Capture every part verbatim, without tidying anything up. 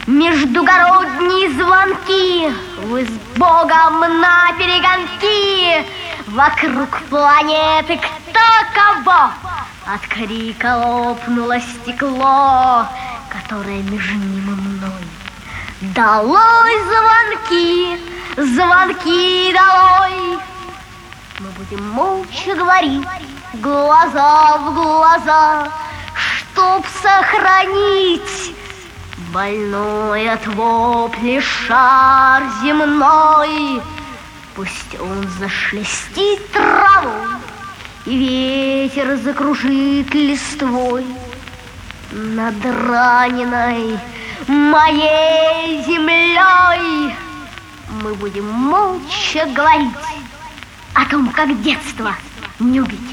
Междугородние звонки, вы с Богом на перегонки. Вокруг планеты кто кого. От крика лопнуло стекло, которое между ним и мной. Долой звонки, звонки долой. Мы будем молча говорить, глаза в глаза, чтоб сохранить больной от вопли шар земной. Пусть он зашелестит травой, и ветер закружит листвой над раненой моей землей. Мы будем молча говорить о том, как детство не убить.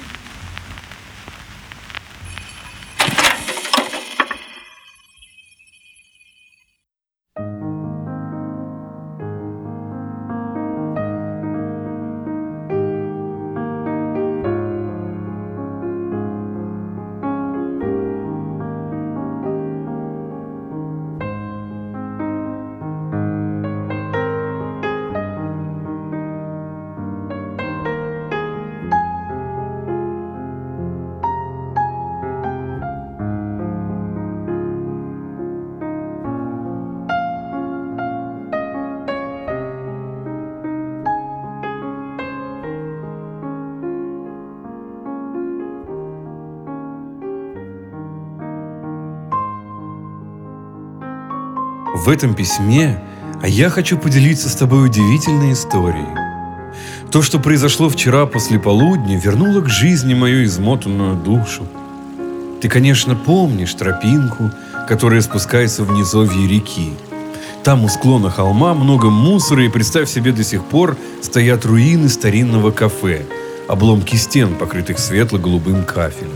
В этом письме а я хочу поделиться с тобой удивительной историей. То, что произошло вчера после полудня, вернуло к жизни мою измотанную душу. Ты, конечно, помнишь тропинку, которая спускается в низовье реки. Там у склона холма много мусора, и, представь себе, до сих пор стоят руины старинного кафе, обломки стен, покрытых светло-голубым кафелем.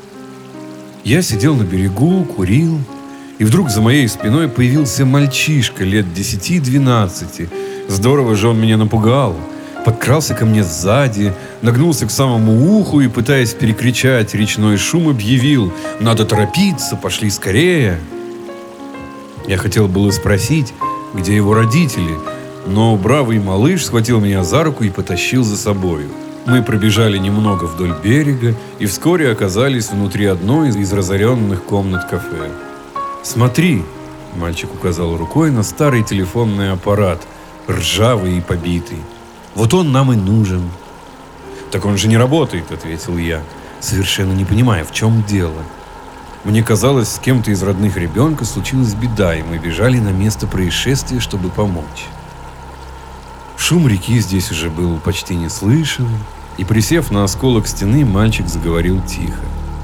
Я сидел на берегу, курил, и вдруг за моей спиной появился мальчишка лет десяти-двенадцати. Здорово же он меня напугал. Подкрался ко мне сзади, нагнулся к самому уху и, пытаясь перекричать речной шум, объявил: «Надо торопиться, пошли скорее!» Я хотел было спросить, где его родители, но бравый малыш схватил меня за руку и потащил за собою. Мы пробежали немного вдоль берега и вскоре оказались внутри одной из разоренных комнат кафе. «Смотри!» – мальчик указал рукой на старый телефонный аппарат, ржавый и побитый. «Вот он нам и нужен». «Так он же не работает», – ответил я, совершенно не понимая, в чем дело. Мне казалось, с кем-то из родных ребенка случилась беда, и мы бежали на место происшествия, чтобы помочь. Шум реки здесь уже был почти не слышен, и, присев на осколок стены, мальчик заговорил тихо.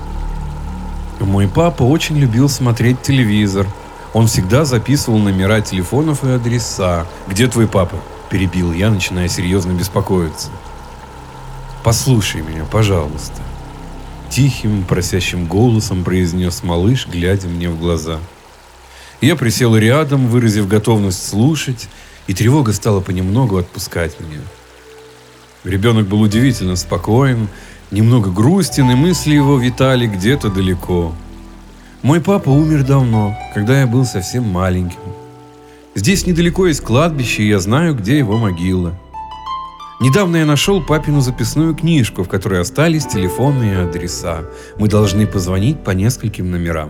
«Мой папа очень любил смотреть телевизор. Он всегда записывал номера телефонов и адреса». «Где твой папа?» – перебил я, начиная серьезно беспокоиться. «Послушай меня, пожалуйста», – тихим, просящим голосом произнес малыш, глядя мне в глаза. Я присел рядом, выразив готовность слушать, и тревога стала понемногу отпускать меня. Ребенок был удивительно спокоен, немного грустен, и мысли его витали где-то далеко. Мой папа умер давно, когда я был совсем маленьким. Здесь недалеко есть кладбище, и я знаю, где его могила. Недавно я нашел папину записную книжку, в которой остались телефонные адреса. Мы должны позвонить по нескольким номерам.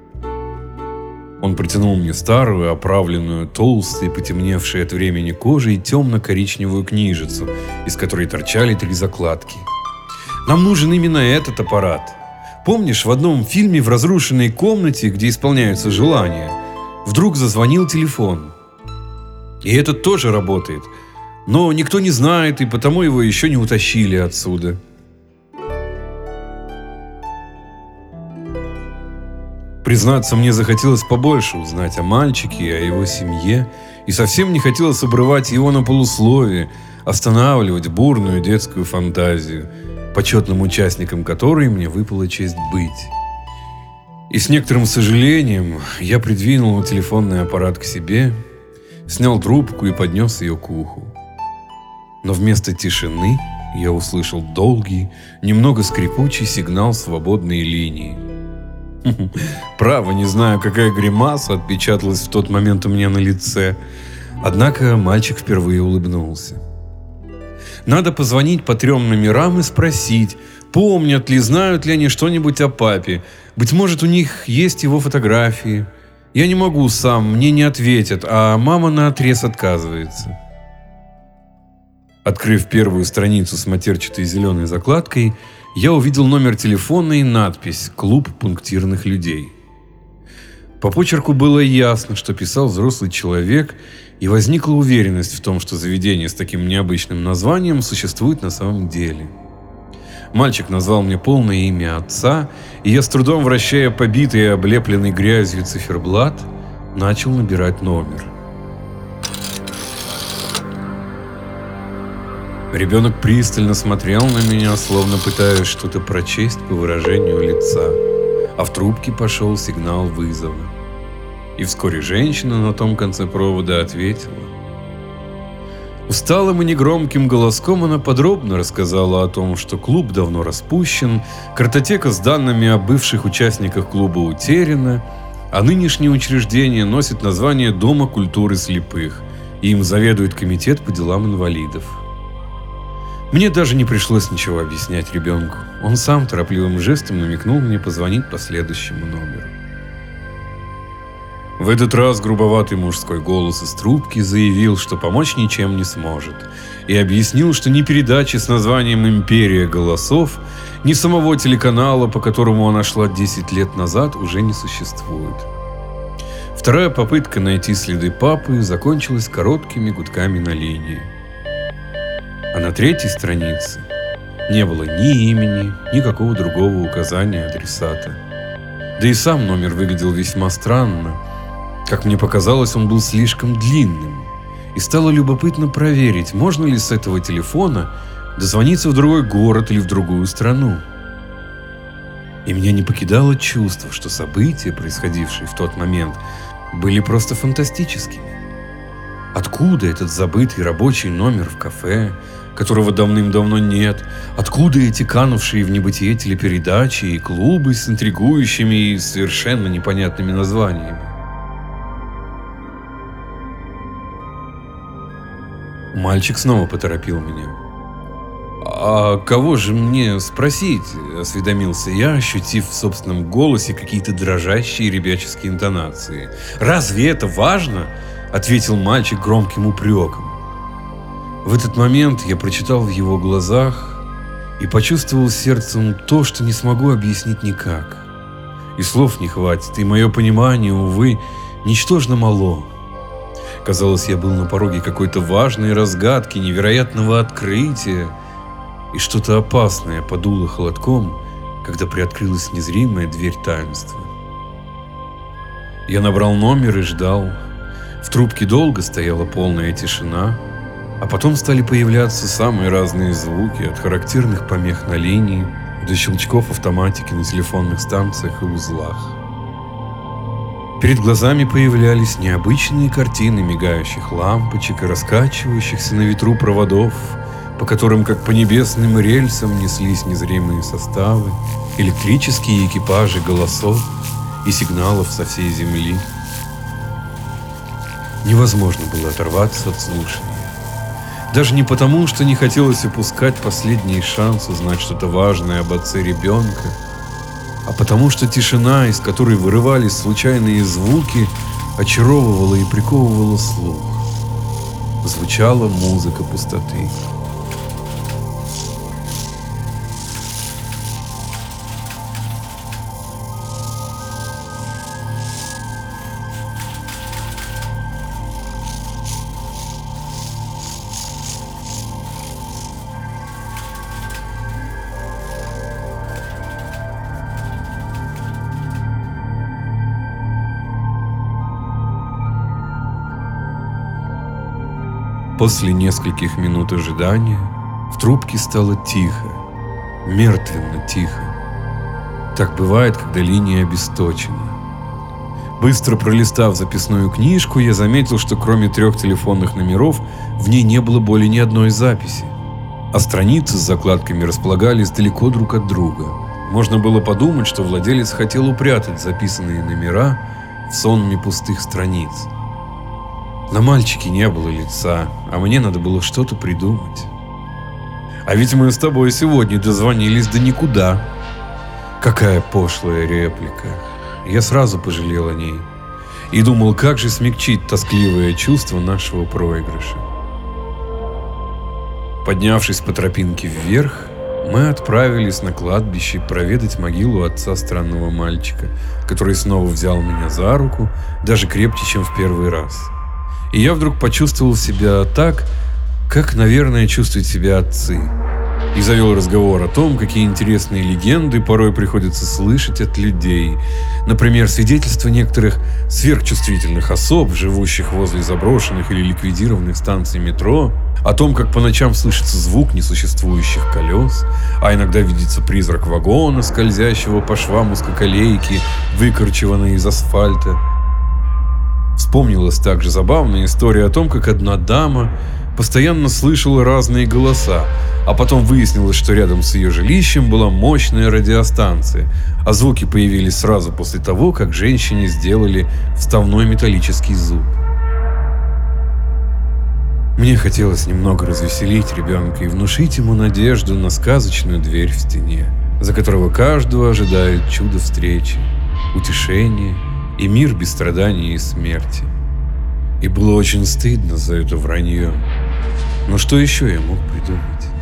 Он протянул мне старую, оправленную, толстой, потемневшей от времени кожей темно-коричневую книжицу, из которой торчали три закладки. «Нам нужен именно этот аппарат. Помнишь, в одном фильме в разрушенной комнате, где исполняются желания, вдруг зазвонил телефон? И этот тоже работает, но никто не знает, и потому его еще не утащили отсюда». Признаться, мне захотелось побольше узнать о мальчике и о его семье, и совсем не хотелось обрывать его на полусловие, останавливать бурную детскую фантазию, почетным участником которой мне выпала честь быть. И с некоторым сожалением я придвинул телефонный аппарат к себе, снял трубку и поднес ее к уху. Но вместо тишины я услышал долгий, немного скрипучий сигнал свободной линии. Право, не знаю, какая гримаса отпечаталась в тот момент у меня на лице. Однако мальчик впервые улыбнулся. Надо позвонить по трем номерам и спросить, помнят ли, знают ли они что-нибудь о папе. Быть может, у них есть его фотографии. Я не могу сам, мне не ответят, а мама наотрез отказывается. Открыв первую страницу с матерчатой зеленой закладкой, я увидел номер телефона и надпись «Клуб пунктирных людей». По почерку было ясно, что писал взрослый человек, и возникла уверенность в том, что заведение с таким необычным названием существует на самом деле. Мальчик назвал мне полное имя отца, и я, с трудом вращая побитый и облепленный грязью циферблат, начал набирать номер. Ребенок пристально смотрел на меня, словно пытаясь что-то прочесть по выражению лица, а в трубке пошел сигнал вызова. И вскоре женщина на том конце провода ответила. Усталым и негромким голоском она подробно рассказала о том, что клуб давно распущен, картотека с данными о бывших участниках клуба утеряна, а нынешнее учреждение носит название Дома культуры слепых, и им заведует комитет по делам инвалидов. Мне даже не пришлось ничего объяснять ребенку. Он сам торопливым жестом намекнул мне позвонить по следующему номеру. В этот раз грубоватый мужской голос из трубки заявил, что помочь ничем не сможет, и объяснил, что ни передачи с названием «Империя голосов», ни самого телеканала, по которому она шла десять лет назад, уже не существует. Вторая попытка найти следы папы закончилась короткими гудками на линии. А на третьей странице не было ни имени, ни какого другого указания адресата. Да и сам номер выглядел весьма странно. Как мне показалось, он был слишком длинным. И стало любопытно проверить, можно ли с этого телефона дозвониться в другой город или в другую страну. И меня не покидало чувство, что события, происходившие в тот момент, были просто фантастическими. Откуда этот забытый рабочий номер в кафе, которого давным-давно нет? Откуда эти канувшие в небытие телепередачи и клубы с интригующими и совершенно непонятными названиями? Мальчик снова поторопил меня. «А кого же мне спросить?» – осведомился я, ощутив в собственном голосе какие-то дрожащие ребяческие интонации. «Разве это важно?» – ответил мальчик громким упреком. В этот момент я прочитал в его глазах и почувствовал сердцем то, что не смогу объяснить никак. И слов не хватит, и мое понимание, увы, ничтожно мало. Казалось, я был на пороге какой-то важной разгадки, невероятного открытия, и что-то опасное подуло холодком, когда приоткрылась незримая дверь таинства. Я набрал номер и ждал. В трубке долго стояла полная тишина, а потом стали появляться самые разные звуки, от характерных помех на линии до щелчков автоматики на телефонных станциях и узлах. Перед глазами появлялись необычные картины мигающих лампочек и раскачивающихся на ветру проводов, по которым, как по небесным рельсам, неслись незримые составы, электрические экипажи голосов и сигналов со всей земли. Невозможно было оторваться от слушания. Даже не потому, что не хотелось упускать последний шанс узнать что-то важное об отце ребенка, а потому что тишина, из которой вырывались случайные звуки, очаровывала и приковывала слух. Звучала музыка пустоты. После нескольких минут ожидания в трубке стало тихо, мертвенно тихо. Так бывает, когда линия обесточена. Быстро пролистав записную книжку, я заметил, что кроме трех телефонных номеров в ней не было более ни одной записи, а страницы с закладками располагались далеко друг от друга. Можно было подумать, что владелец хотел упрятать записанные номера в сонме пустых страниц. На мальчике не было лица, а мне надо было что-то придумать. А ведь мы с тобой сегодня дозвонились до никуда. Какая пошлая реплика. Я сразу пожалел о ней и думал, как же смягчить тоскливое чувство нашего проигрыша. Поднявшись по тропинке вверх, мы отправились на кладбище проведать могилу отца странного мальчика, который снова взял меня за руку, даже крепче, чем в первый раз. И я вдруг почувствовал себя так, как, наверное, чувствуют себя отцы. И завел разговор о том, какие интересные легенды порой приходится слышать от людей. Например, свидетельства некоторых сверхчувствительных особ, живущих возле заброшенных или ликвидированных станций метро, о том, как по ночам слышится звук несуществующих колес, а иногда видится призрак вагона, скользящего по швам узкоколейки, выкорчеванной из асфальта. Вспомнилась также забавная история о том, как одна дама постоянно слышала разные голоса, а потом выяснилось, что рядом с ее жилищем была мощная радиостанция, а звуки появились сразу после того, как женщине сделали вставной металлический зуб. Мне хотелось немного развеселить ребенка и внушить ему надежду на сказочную дверь в стене, за которого каждого ожидает чудо встречи, утешение и мир без страданий и смерти. И было очень стыдно за это вранье. Но что еще я мог придумать?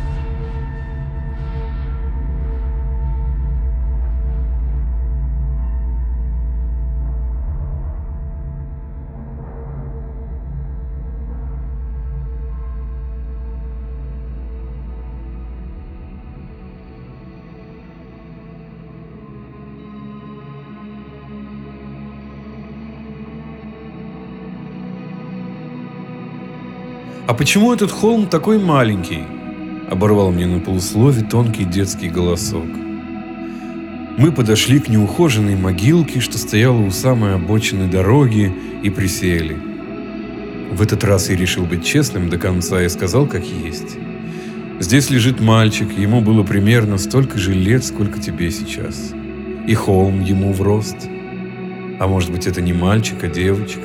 «А почему этот холм такой маленький?» — оборвал мне на полуслове тонкий детский голосок. Мы подошли к неухоженной могилке, что стояла у самой обочины дороги, и присели. В этот раз я решил быть честным до конца и сказал, как есть. Здесь лежит мальчик, ему было примерно столько же лет, сколько тебе сейчас. И холм ему в рост. А может быть, это не мальчик, а девочка?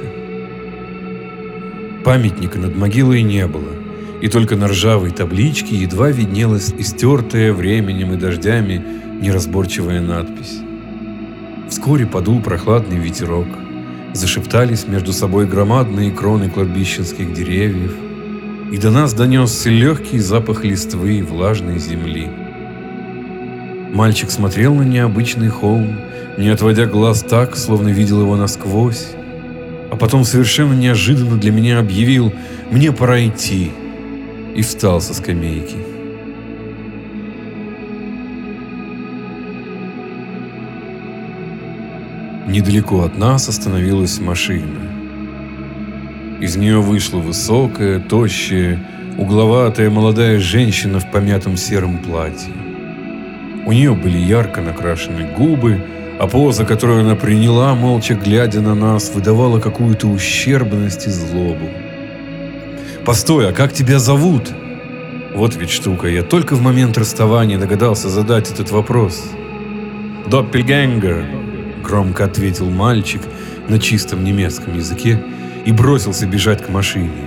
Памятника над могилой не было, и только на ржавой табличке едва виднелась истертая временем и дождями неразборчивая надпись. Вскоре подул прохладный ветерок, зашептались между собой громадные кроны кладбищенских деревьев, и до нас донесся легкий запах листвы и влажной земли. Мальчик смотрел на необычный холм, не отводя глаз так, словно видел его насквозь, а потом совершенно неожиданно для меня объявил: «Мне пора идти», и встал со скамейки. Недалеко от нас остановилась машина. Из нее вышла высокая, тощая, угловатая молодая женщина в помятом сером платье. У нее были ярко накрашены губы, а поза, которую она приняла, молча глядя на нас, выдавала какую-то ущербность и злобу. «Постой, а как тебя зовут?» Вот ведь штука, я только в момент расставания догадался задать этот вопрос. «Доппельгänger», — громко ответил мальчик на чистом немецком языке и бросился бежать к машине.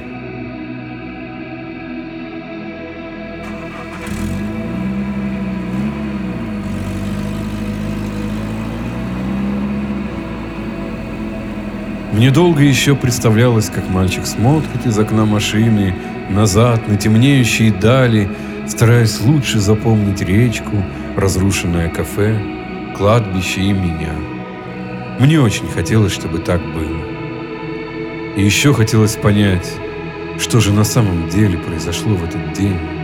Мне долго еще представлялось, как мальчик смотрит из окна машины назад на темнеющие дали, стараясь лучше запомнить речку, разрушенное кафе, кладбище и меня. Мне очень хотелось, чтобы так было. И еще хотелось понять, что же на самом деле произошло в этот день.